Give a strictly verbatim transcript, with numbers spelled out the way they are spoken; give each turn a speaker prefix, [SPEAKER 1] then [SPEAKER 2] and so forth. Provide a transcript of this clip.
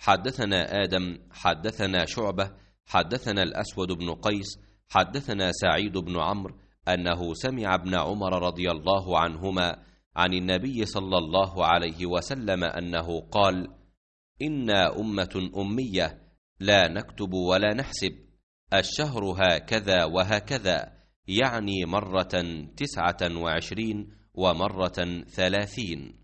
[SPEAKER 1] حدثنا آدم حدثنا شعبة حدثنا الأسود بن قيس حدثنا سعيد بن عمرو أنه سمع ابن عمر رضي الله عنهما عن النبي صلى الله عليه وسلم أنه قال: إنا أمة أمية لا نكتب ولا نحسب، الشهر هكذا وهكذا، يعني مرة تسعة وعشرين ومرة ثلاثين.